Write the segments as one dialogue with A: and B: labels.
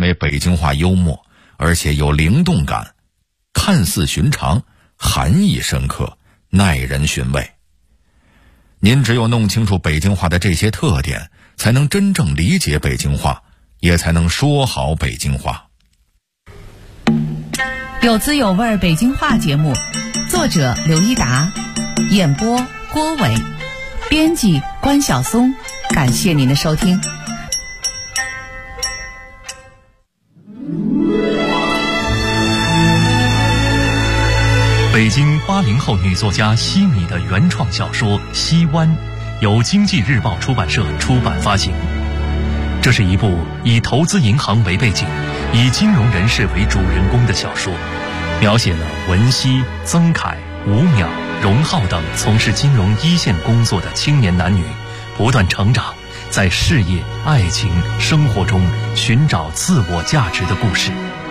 A: 为北京话幽默，而且有灵动感，看似寻常，含义深刻，耐人寻味。您只有弄清楚北京话的这些特点，才能真正理解北京话，也才能说好北京话。
B: 有滋有味北京话节目，作者刘一达，演播郭伟，编辑关晓松。感谢您的收听。
C: 北京80后女作家西米的原创小说《西湾》，由经济日报出版社出版发行。这是一部以投资银行为背景，以金融人士为主人公的小说，描写了文熙、曾凯、吴淼、荣浩等从事金融一线工作的青年男女不断成长，在事业、爱情、生活中寻找自我价值的故事。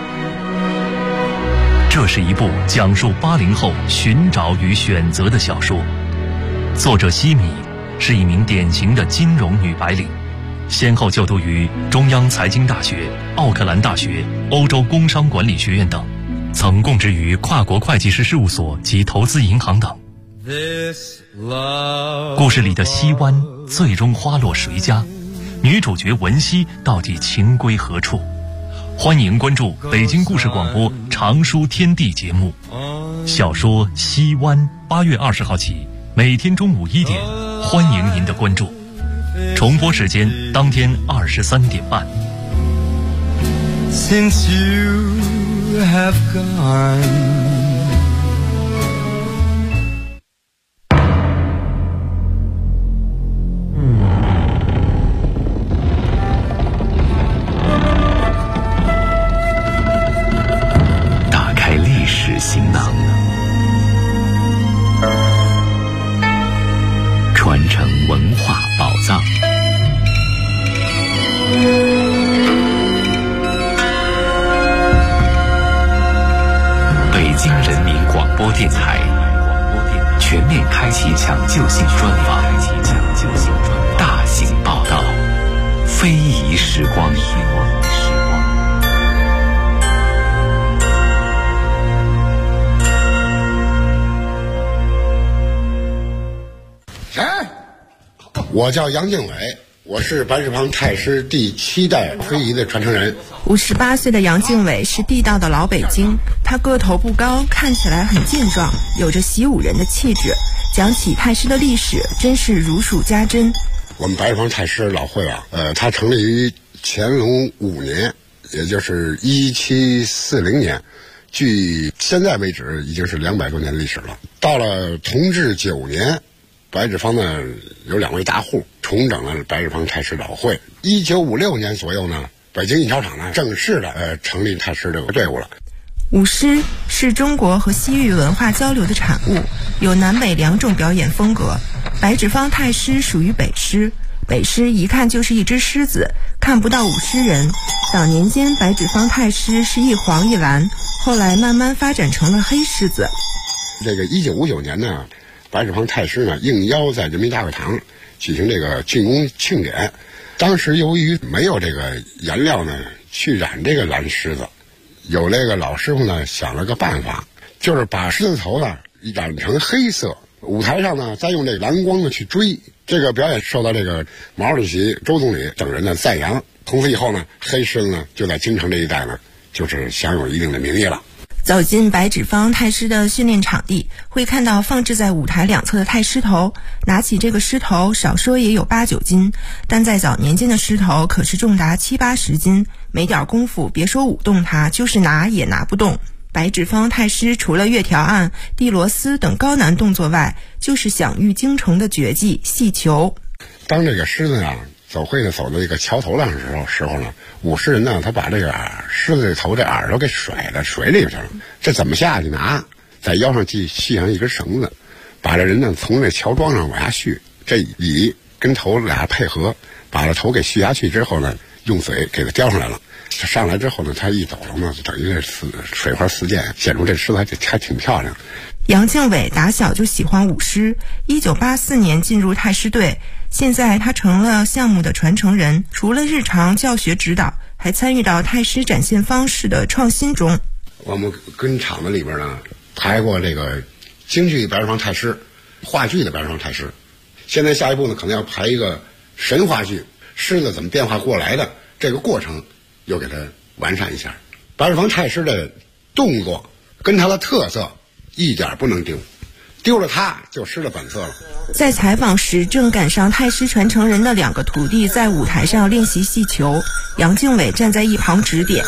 C: 这是一部讲述80后寻找与选择的小说。作者西米是一名典型的金融女白领，先后就读于中央财经大学、奥克兰大学、欧洲工商管理学院等，曾供职于跨国会计师事务所及投资银行等。故事里的西湾最终花落谁家？女主角文熙到底情归何处？欢迎关注北京故事广播长书天地节目，小说《西湾》8月20号起，每天中午1点，欢迎您的关注。重播时间当天23点半。
D: Since you have gone,
E: 行囊，传承文化宝藏。北京人民广播电台全面开启抢救性专访，大型报道，非遗时光。
F: 我叫杨敬伟，我是白纸坊太师第7代非遗的传承人。
G: 58岁的杨敬伟是地道的老北京，他个头不高，看起来很健壮，有着习武人的气质。讲起太师的历史，真是如数家珍。
F: 我们白纸坊太师老会啊，它成立于乾隆5年，也就是1740年，距现在为止已经是200多年的历史了。到了同治9年。白纸坊呢有2位大户重整了白纸坊太师老会。1956年左右呢，北京印钞厂呢正式的成立太师这个队伍了。
G: 舞狮是中国和西域文化交流的产物，有南北2种表演风格。白纸坊太师属于北狮，北狮一看就是一只狮子，看不到舞狮人。早年间白纸坊太师是一黄一蓝，后来慢慢发展成了黑狮子。
F: 这个1959年呢，白纸坊太师呢应邀在人民大会堂举行这个竣工庆典。当时由于没有这个颜料呢去染这个蓝狮子，有那个老师傅呢想了个办法，就是把狮子头呢染成黑色，舞台上呢再用这蓝光呢去追。这个表演受到这个毛主席、周总理等人的赞扬。从此以后呢，黑狮子呢就在京城这一带呢就是享有一定的名义了。
G: 走进白纸坊太师的训练场地，会看到放置在舞台2侧的太师头。拿起这个狮头，少说也有8、9斤，但在早年间的狮头可是重达7、80斤，没点功夫，别说舞动它，就是拿也拿不动。白纸坊太师除了月条案、递螺丝等高难动作外，就是享誉京城的绝技戏球。
F: 当这个狮子啊走会呢走到这个桥头上的时候呢，舞狮人呢他把这个狮子这头这耳朵给甩到水里去了。这怎么下去呢？在腰上系上一根绳子，把这人呢从这桥桩上往下续，这尾跟头俩配合，把这头给续下去之后呢，用嘴给它叼上来了。上来之后呢，他一抖了嘛，等于是水花四溅，显出这狮子还挺漂亮。
G: 杨敬伟打小就喜欢舞狮，1984年进入太师队，现在他成了项目的传承人。除了日常教学指导， 还参与到太师展现方式的创新中。
F: 我们跟厂子里边呢排过这个京剧白日房太师，话剧的白日房太师。现在下一步呢，可能要排一个神话剧，狮子怎么变化过来的这个过程，又给它完善一下。白日房太师的动作跟他的特色一点不能丢，丢了他就失了本色了。
G: 在采访时，正赶上太师传承人的2个徒弟在舞台上练习戏球，杨敬伟站在一旁指点。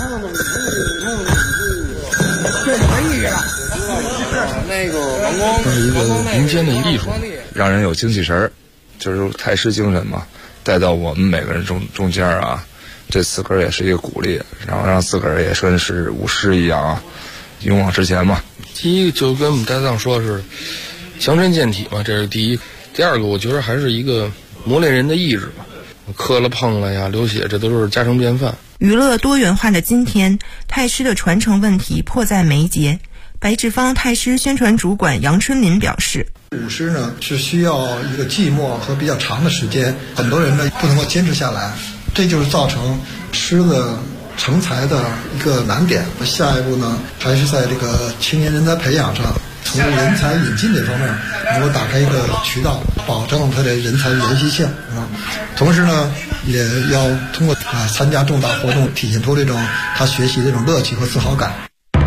H: 这没意了。那个王光，这是一个民间的艺术，让人有精气神儿，就是太师精神嘛，带到我们每个人中间啊。这自个儿也是一个鼓励，然后让自个儿也算是舞狮一样啊，勇往直前嘛。第一个就跟我们搭档说是强身健体嘛，这是第一。第二个我觉得还是一个磨练人的意志吧，磕了碰了呀，流血，这都是家常便饭。
G: 娱乐多元化的今天，太师的传承问题迫在眉睫。白纸坊太师宣传主管杨春林表示，
I: 舞狮呢是需要一个寂寞和比较长的时间，很多人呢不能够坚持下来，这就是造成狮子成才的一个难点。下一步呢，还是在这个青年人才培养上，从人才引进这方面能够打开一个渠道，保证他的人才延续性啊。同时呢，也要通过参加重大活动，体现出这种他学习的这种乐趣和自豪感。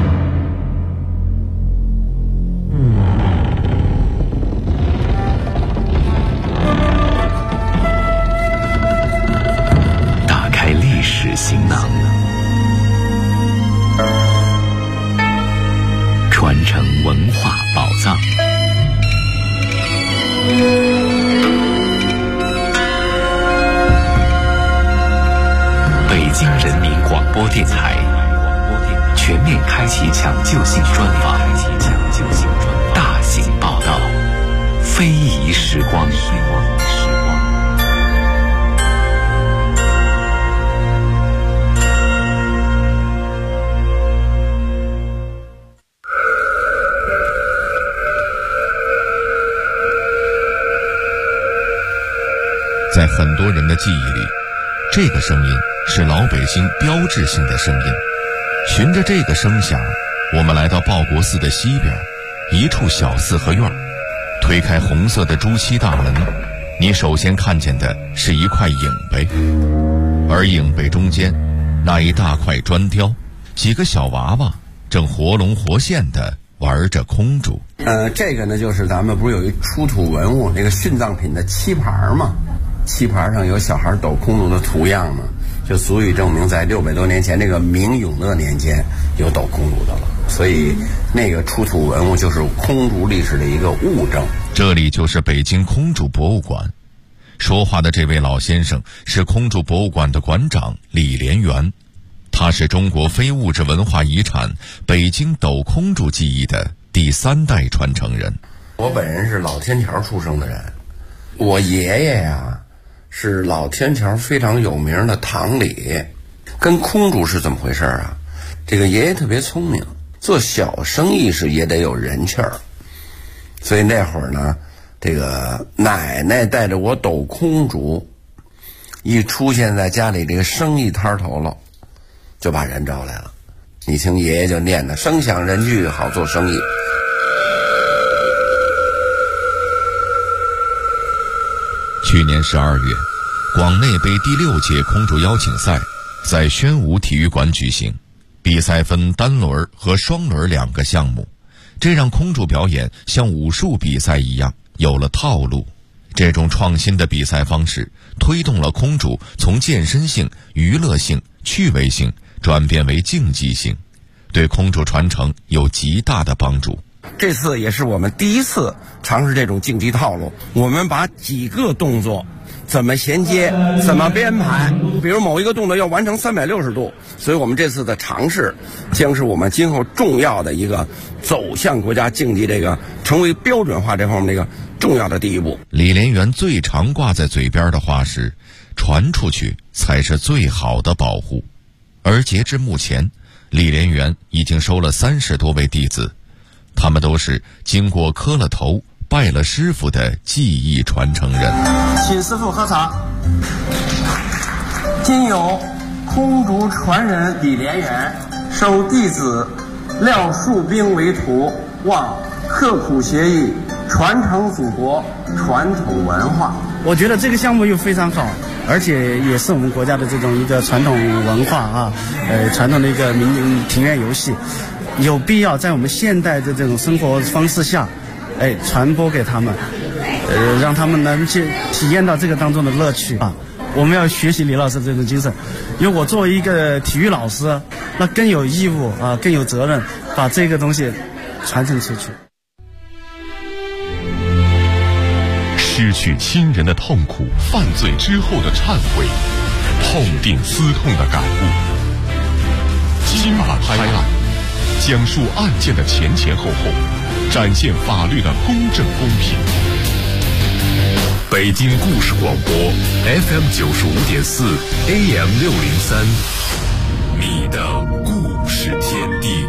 E: 打开历史行囊，传承文化宝藏。北京人民广播电台全面开启抢救性专访，大型报道，非遗时光。
A: 在很多人的记忆里，这个声音是老北京标志性的声音。循着这个声响，我们来到报国寺的西边一处小四合院，推开红色的朱漆大门，你首先看见的是一块影碑，而影碑中间那一大块砖雕，几个小娃娃正活龙活现地玩着空竹。
J: 这个呢，就是咱们不是有一出土文物那个殉葬品的漆盘吗？漆盘上有小孩抖空竹的图样嘛，就足以证明在600多年前这个明永乐年间有抖空竹的了。所以那个出土文物就是空竹历史的一个物证。
A: 这里就是北京空竹博物馆。说话的这位老先生是空竹博物馆的馆长李连元，他是中国非物质文化遗产北京抖空竹技艺的第3代传承人。
J: 我本人是老天桥出生的人，我爷爷呀是老天桥非常有名的堂里。跟空竹是怎么回事啊？这个爷爷特别聪明，做小生意是也得有人气儿，所以那会儿呢，这个奶奶带着我抖空竹，一出现在家里这个生意摊头了，就把人招来了。你听爷爷就念的声响人聚，好做生意。
A: 去年12月，广内杯第6届空竹邀请赛在宣武体育馆举行，比赛分单轮和双轮2个项目，这让空竹表演像武术比赛一样有了套路。这种创新的比赛方式推动了空竹从健身性、娱乐性、趣味性转变为竞技性，对空竹传承有极大的帮助。
J: 这次也是我们第一次尝试这种竞技套路，我们把几个动作怎么衔接，怎么编排，比如某一个动作要完成360度，所以我们这次的尝试将是我们今后重要的一个走向国家竞技这个成为标准化这方面的一个重要的第一步。
A: 李连元最常挂在嘴边的话是，传出去才是最好的保护。而截至目前，李连元已经收了30多位弟子，他们都是经过磕了头拜了师傅的技艺传承人。
K: 请师傅喝茶。今有空竹传人李连元，收弟子廖树兵为徒，望刻苦学艺，传承祖国传统文化。
L: 我觉得这个项目又非常好，而且也是我们国家的这种一个传统文化啊，传统的一个庭院游戏，有必要在我们现代的这种生活方式下，传播给他们，让他们能去体验到这个当中的乐趣啊。我们要学习李老师这种精神，因为我作为一个体育老师，那更有义务啊，更有责任把这个东西传承出去。
M: 失去亲人的痛苦，犯罪之后的忏悔，痛定思痛的感悟。今晚拍案，讲述案件的前前后后，展现法律的公正公平。北京故事广播 FM 95.4 AM 603，你的故事天地。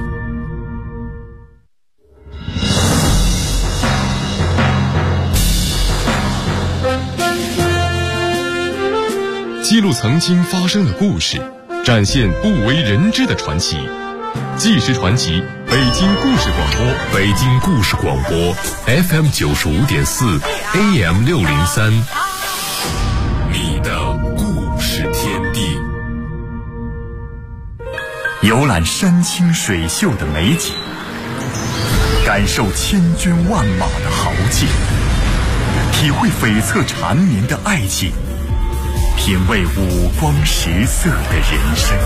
M: 记录曾经发生的故事，展现不为人知的传奇。纪实传奇，北京故事广播，北京故事广播 FM 95.4 AM 603，你的故事天地。
N: 游览山清水秀的美景，感受千军万马的豪气，体会悱恻缠绵的爱情，品味五光十色的人生。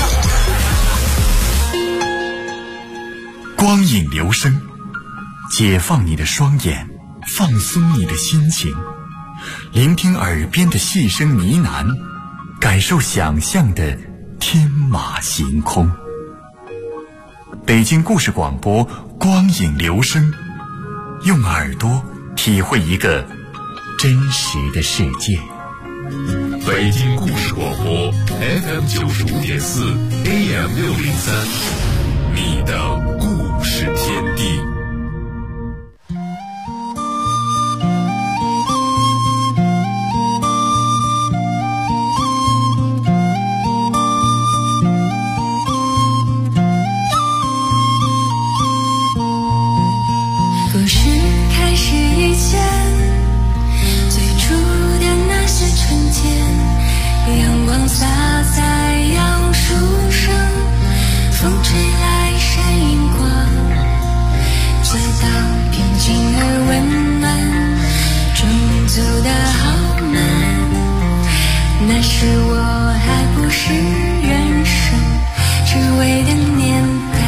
N: 光影留声，解放你的双眼，放松你的心情，聆听耳边的细声呢喃，感受想象的天马行空。北京故事广播，光影留声，用耳朵体会一个真实的世界。
M: 北京故事广播 FM 95.4 AM 603，你的故事天地。
O: 故事开始以前，最初的那些春天，阳光洒在杨树上，风吹来闪银光，街道平静而温暖，钟走得好慢，那时我还不是人生只为的年代。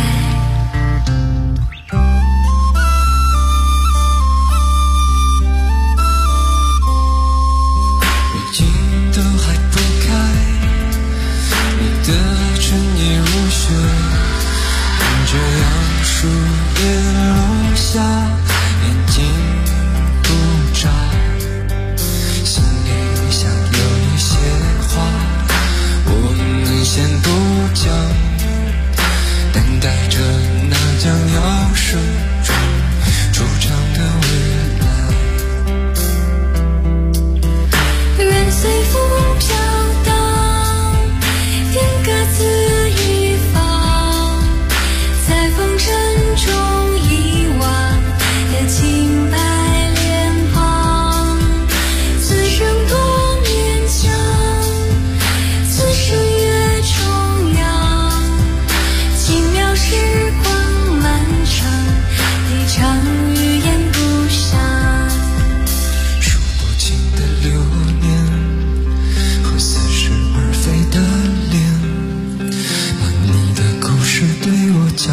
D: 这杨树叶落下，眼睛不眨，心里想有一些话，我们先不讲，等待着那将要生中出场的未来。任随风飘荡，天各自中遗忘的清白脸庞，此生多勉强，此生越重阳，奇妙时光漫长，一场语言不详，数不清的流年和似是而非的脸，把你的故事对我讲，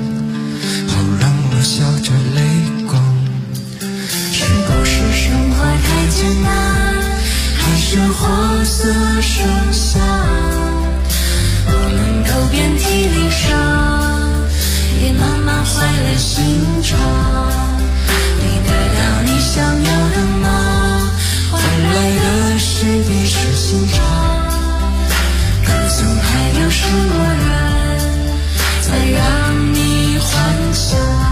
D: 笑着泪光，是不是生活太艰难，还是活色生香？我们都遍体鳞伤，也慢慢坏了心肠。你得到你想要的吗？换来的是一时心肠。可总还有什么人，才让你幻想？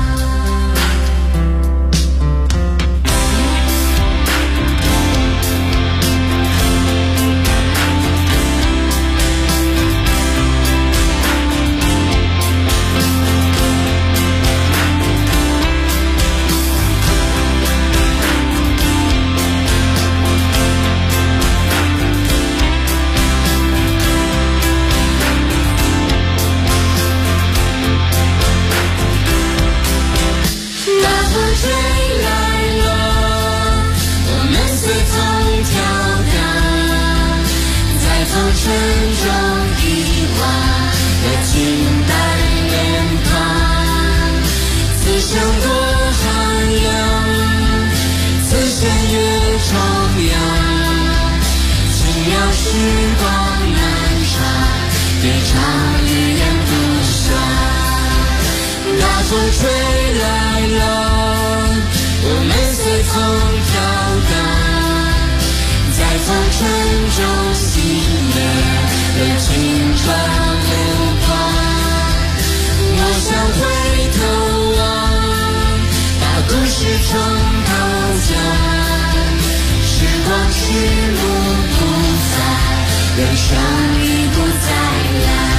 D: 清淡脸庞，此生多寒凉，此生越徜徉，轻描时光难长，别长语言不伤。大风吹来了，我们随风飘荡，在风尘中熄灭了青春流光。我想回头望，把故事重头讲，时光是路不再，人生已不再来。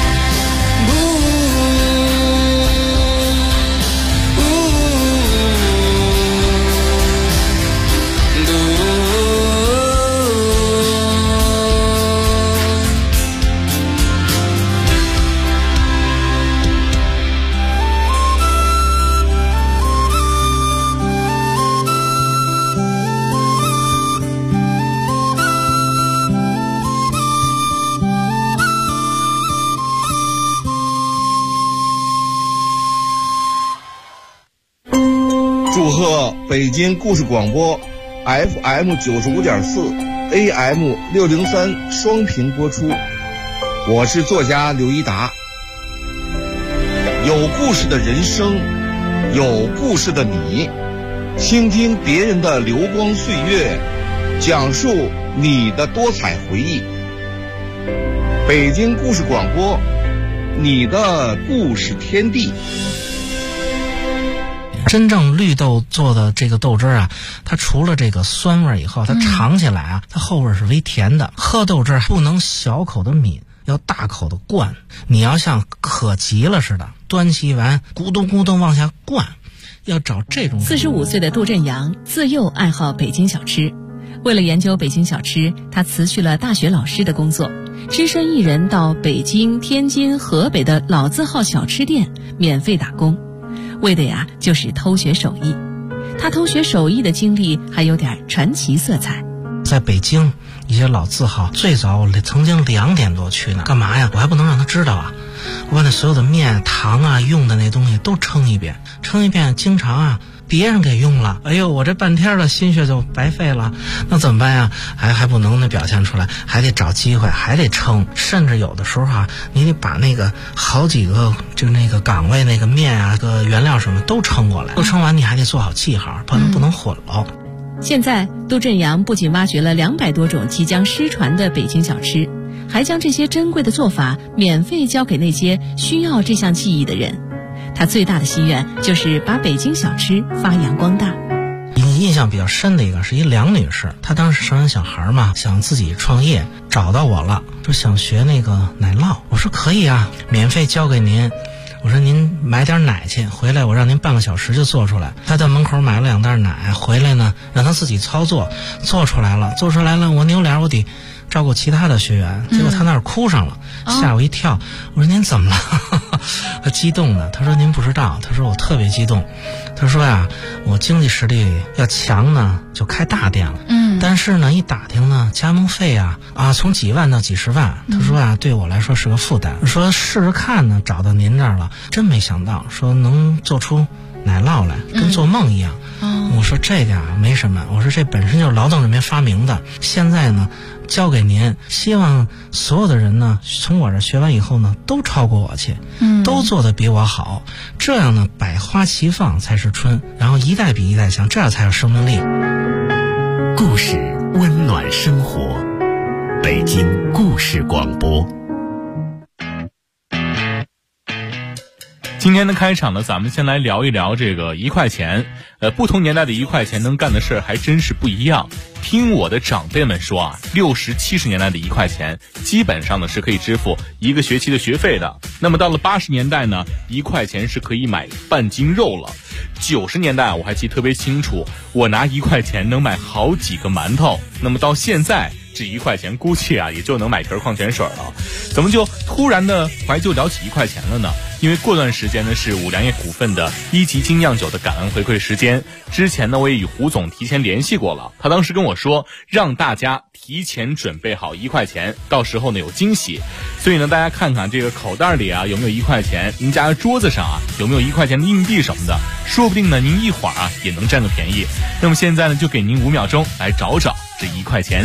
P: 祝贺北京故事广播 FM 95.4 AM 603双频播出。我是作家刘一达。有故事的人生，有故事的你，倾听别人的流光岁月，讲述你的多彩回忆。北京故事广播，你的故事天地。
Q: 真正绿豆做的这个豆汁儿啊，它除了这个酸味以后，它尝起来啊，它后味是微甜的。喝豆汁儿不能小口的抿，要大口的灌。你要像渴急了似的，端起碗咕咚咕咚往下灌，要找这种。
B: 45岁的杜振阳自幼爱好北京小吃，为了研究北京小吃，他辞去了大学老师的工作，只身一人到北京、天津、河北的老字号小吃店免费打工。为的呀，就是偷学手艺。他偷学手艺的经历还有点传奇色彩。
Q: 在北京一些老字号，最早我曾经2点多去呢，干嘛呀？我还不能让他知道啊！我把那所有的面、糖啊、用的那东西都称一遍，经常啊别人给用了，哎呦，我这半天的心血就白费了。那怎么办呀？还不能那表现出来，还得找机会，还得称。甚至有的时候啊，你得把那个好几个就那个岗位那个面啊、个原料什么都称过来，都称完你还得做好记号，不能混了。
B: 现在杜振阳不仅挖掘了200多种即将失传的北京小吃，还将这些珍贵的做法免费教给那些需要这项技艺的人。他最大的心愿就是把北京小吃发扬光大。
Q: 印象比较深的一个是一梁女士，她当时生完小孩嘛，想自己创业，找到我了，说想学那个奶酪。我说可以啊，免费教给您。我说您买点奶去，回来我让您半个小时就做出来。他在门口买了2袋奶，回来呢让他自己操作，做出来了，我扭脸我得照顾其他的学员，结果他那儿哭上了，吓我一跳。我说您怎么了？他激动的，他说您不知道，他说我特别激动。他说呀，我经济实力要强呢，就开大店了。但是呢，一打听呢，加盟费啊从几万到几十万。他说啊，对我来说是个负担。说试试看呢，找到您这儿了，真没想到，说能做出奶酪来，跟做梦一样。我说这个啊没什么，我说这本身就是劳动人民发明的，现在呢交给您，希望所有的人呢从我这学完以后呢都超过我去，都做得比我好，这样呢百花齐放才是春，然后一代比一代强，这样才有生命力。
N: 故事温暖生活，北京故事广播。
R: 今天的开场呢，咱们先来聊一聊这个1块钱。不同年代的1块钱能干的事还真是不一样。听我的长辈们说啊，60、70年代的1块钱，基本上呢是可以支付1个学期的学费的。那么到了80年代呢，1块钱是可以买半斤肉了。90年代我还记得特别清楚，我拿1块钱能买好几个馒头。那么到现在，这1块钱估计啊也就能买瓶矿泉水了。怎么就突然的怀旧聊起1块钱了呢？ 因为过段时间呢是五粮液股份的1级精酿酒的感恩回馈时间。之前呢我也与胡总提前联系过了，他当时跟我说让大家提前准备好1块钱，到时候呢有惊喜。所以呢大家看看这个口袋里啊有没有1块钱，您家的桌子上啊有没有1块钱的硬币什么的，说不定呢您一会儿啊也能占个便宜。那么现在呢就给您5秒钟来找找这1块钱。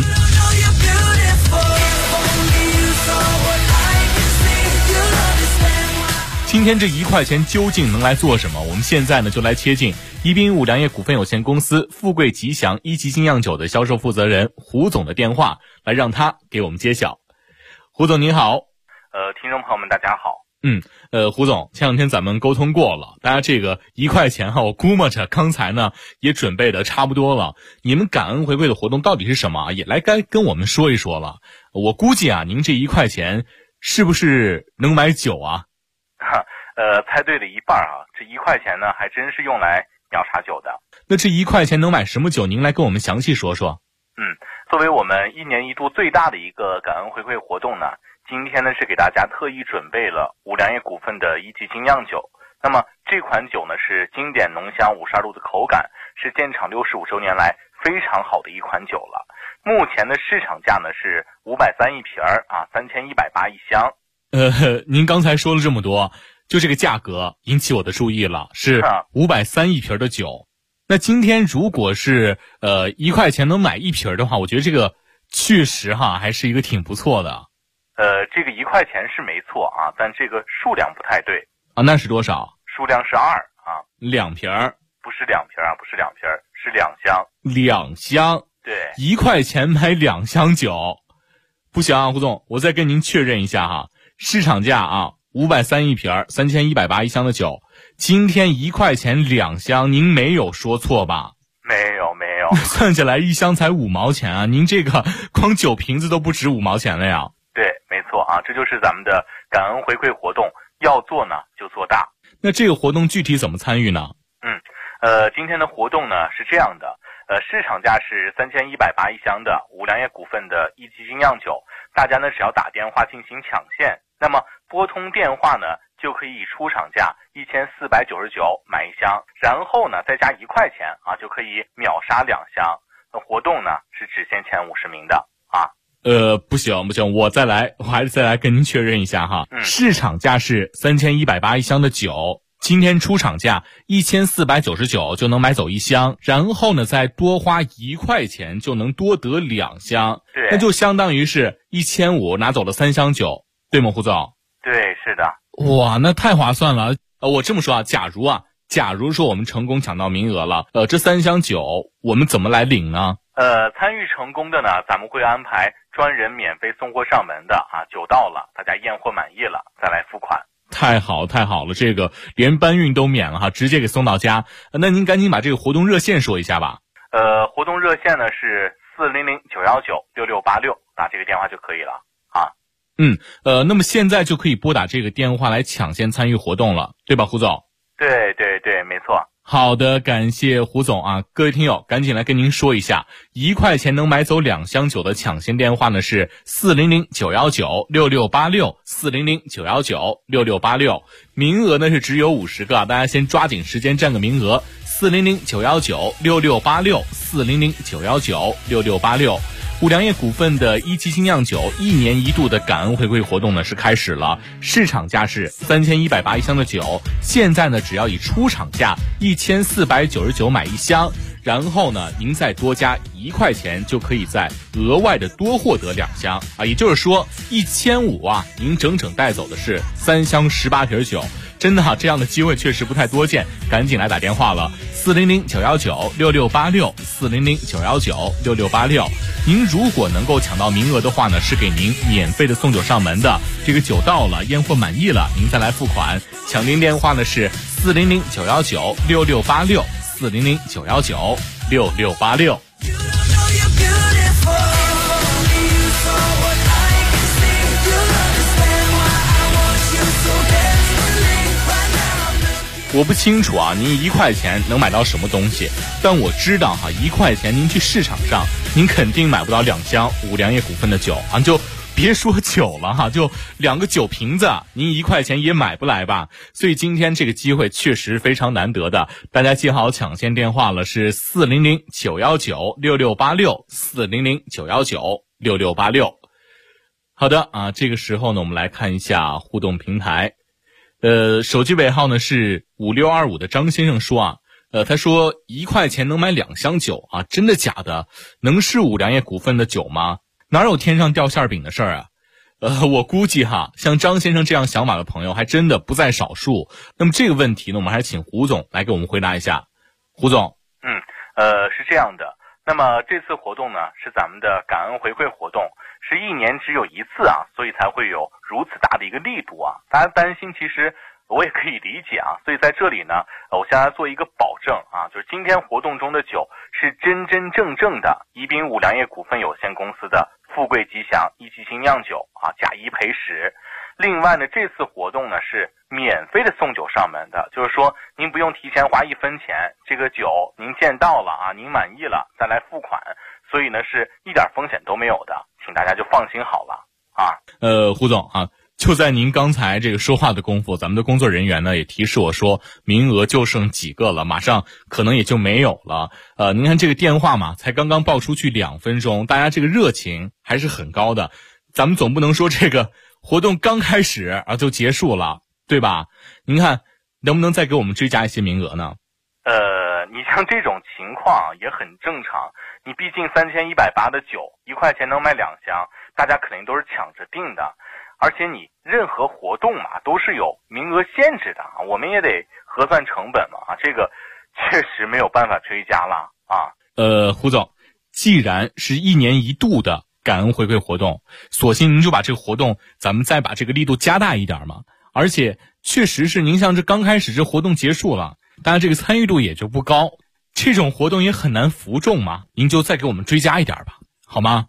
R: 今天这1块钱究竟能来做什么？我们现在呢就来切近宜宾五粮液股份有限公司富贵吉祥1级精酿酒的销售负责人胡总的电话，来让他给我们揭晓。胡总您好。
S: 听众朋友们大家好。
R: 胡总，前2天咱们沟通过了，大家这个1块钱哈，我估摸着刚才呢也准备的差不多了。你们感恩回馈的活动到底是什么？也来该跟我们说一说了。我估计啊，您这1块钱是不是能买酒啊？
S: 猜对了一半啊，这1块钱呢还真是用来秒杀酒的。
R: 那这1块钱能买什么酒？您来跟我们详细说说。
S: 作为我们1年1度最大的一个感恩回馈活动呢，今天呢是给大家特意准备了五粮液股份的1级精酿酒。那么这款酒呢是经典浓香52度的口感，是建厂65周年来非常好的一款酒了。目前的市场价呢是530一瓶啊，3180一箱。
R: 您刚才说了这么多，就这个价格引起我的注意了，是530一瓶的酒。那今天如果是1块钱能买1瓶的话，我觉得这个确实哈还是一个挺不错的。
S: 这个1块钱是没错啊，但这个数量不太对
R: 啊。那是多少？
S: 数量是2啊
R: ，2瓶。
S: 不是2瓶啊，不是2瓶，是2箱。
R: 2箱。对，1块钱买2箱酒，不行啊，胡总，我再跟您确认一下哈，市场价啊530一瓶，3180一箱的酒，今天1块钱2箱，您没有说错吧？
S: 没有，
R: 算起来1箱才5毛钱啊，您这个光酒瓶子都不止5毛钱了呀。
S: 对，没错啊，这就是咱们的感恩回馈活动，要做呢就做大。
R: 那这个活动具体怎么参与呢？
S: 今天的活动呢是这样的，市场价是3180一箱的五粮液股份的1级精酿酒，大家呢只要打电话进行抢线，那么拨通电话呢就可以以出厂价1499买1箱，然后呢再加1块钱啊，就可以秒杀2箱。那活动呢是只限前50名的啊。
R: 不行，我还是再来跟您确认一下哈。市场价是3180一箱的酒，今天出厂价1499就能买走1箱，然后呢再多花1块钱就能多得2箱，
S: 对，
R: 那就相当于是1500拿走了3箱酒，对吗，胡总？
S: 对，是的。
R: 哇，那太划算了。我这么说啊，假如说我们成功抢到名额了，这3箱酒我们怎么来领呢？
S: 参与成功的呢，咱们会安排专人免费送货上门的啊，酒到了，大家验货满意了再来付款。
R: 太好了，这个连搬运都免了哈，直接给送到家。那您赶紧把这个活动热线说一下吧。
S: 活动热线呢是400-919-6686，打这个电话就可以了啊。
R: 那么现在就可以拨打这个电话来抢先参与活动了，对吧，胡总？
S: 对，没错。
R: 好的，感谢胡总啊！各位听友，赶紧来跟您说一下，1块钱能买走2箱酒的抢先电话呢是400-919-6686 400-919-6686，名额呢是只有50个，大家先抓紧时间占个名额。400-919-6686 400-919-6686。五粮液股份的1级精酿酒1年1度的感恩回馈活动呢是开始了，市场价是3180一箱的酒，现在呢只要以出厂价1499买1箱，然后呢您再多加1块钱就可以再额外的多获得2箱啊，也就是说1500啊，您整整带走的是3箱18瓶酒。真的啊，这样的机会确实不太多见，赶紧来打电话了，400-919-6686 400-919-6686。您如果能够抢到名额的话呢，是给您免费的送酒上门的，这个酒到了，验货满意了，您再来付款。抢订电话呢是400-919-6686 400-919-6686。我不清楚啊，您1块钱能买到什么东西？但我知道哈，1块钱您去市场上，您肯定买不到2箱五粮液股份的酒啊。就别说酒了哈，就2个酒瓶子，您1块钱也买不来吧？所以今天这个机会确实非常难得的，大家记好抢先电话了，是400-919-6686，400-919-6686。好的啊，这个时候呢，我们来看一下互动平台。手机尾号呢是5625的张先生说啊，他说1块钱能买2箱酒啊，真的假的？能是五粮液股份的酒吗？哪有天上掉馅饼的事儿啊？我估计哈，像张先生这样想法的朋友还真的不在少数。那么这个问题呢，我们还是请胡总来给我们回答一下。胡总，
S: 是这样的。那么这次活动呢，是咱们的感恩回馈活动，是1年只有1次啊，所以才会有如此大的一个力度啊。大家担心，其实我也可以理解啊。所以在这里呢，我向大家做一个保证啊，就是今天活动中的酒是真真正正的宜宾五粮液股份有限公司的富贵吉祥一级新酿酒啊，假一赔10。另外呢，这次活动呢是免费的送酒上门的，就是说您不用提前花1分钱，这个酒您见到了啊，您满意了再来付款，所以呢是一点风险都没有的，请大家就放心好了啊。
R: 胡总啊，就在您刚才这个说话的功夫，咱们的工作人员呢也提示我说，名额就剩几个了，马上可能也就没有了。您看这个电话嘛，才刚刚报出去2分钟，大家这个热情还是很高的，咱们总不能说这个活动刚开始啊就结束了，对吧？您看能不能再给我们追加一些名额呢？
S: 你像这种情况也很正常，你毕竟3180的酒1块钱能买2箱，大家肯定都是抢着订的。而且你任何活动嘛都是有名额限制的啊，我们也得核算成本嘛啊，这个确实没有办法追加了啊。
R: 胡总，既然是1年1度的感恩回馈活动，索性您就把这个活动咱们再把这个力度加大一点嘛。而且确实是您像这刚开始这活动结束了，大家这个参与度也就不高，这种活动也很难服众嘛，您就再给我们追加一点吧，好吗？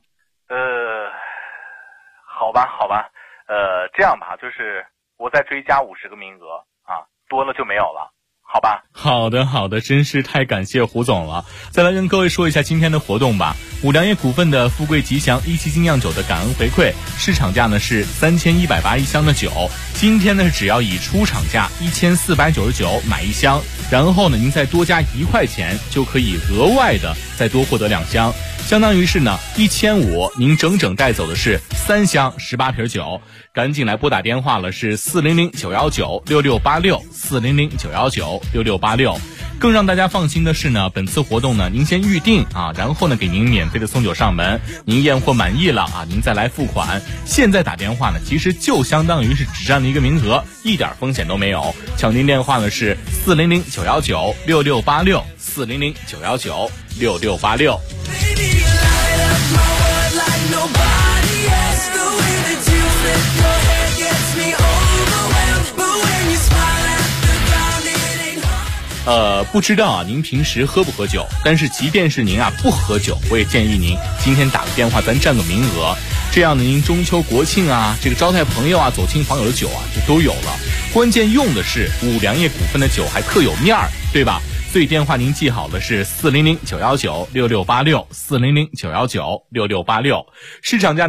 S: 好吧，这样吧，就是我再追加50个名额啊，多了就没有了，好吧？
R: 好的，真是太感谢胡总了。再来跟各位说一下今天的活动吧。五粮液股份的富贵吉祥一期精酿酒的感恩回馈，市场价呢是3180一箱的酒，今天呢只要以出厂价1499买1箱，然后呢您再多加1块钱就可以额外的再多获得2箱，相当于是呢1500，您整整带走的是3箱18瓶酒。赶紧来拨打电话了，是400-919-6686，400-919-6686。更让大家放心的是呢，本次活动呢您先预定啊，然后呢给您免费的送酒上门，您验货满意了啊，您再来付款。现在打电话呢其实就相当于是只占了1个名额，一点风险都没有。抢订电话呢是400-919-6686，400-919-6686。不知道啊您平时喝不喝酒，但是即便是您啊不喝酒，我也建议您今天打个电话咱占个名额，这样呢您中秋国庆啊，这个招待朋友啊，走亲访友的酒啊就都有了。关键用的是五粮液股份的酒，还特有面儿，对吧？所以电话您记好了，是400-919-6686，400-919-6686，市场价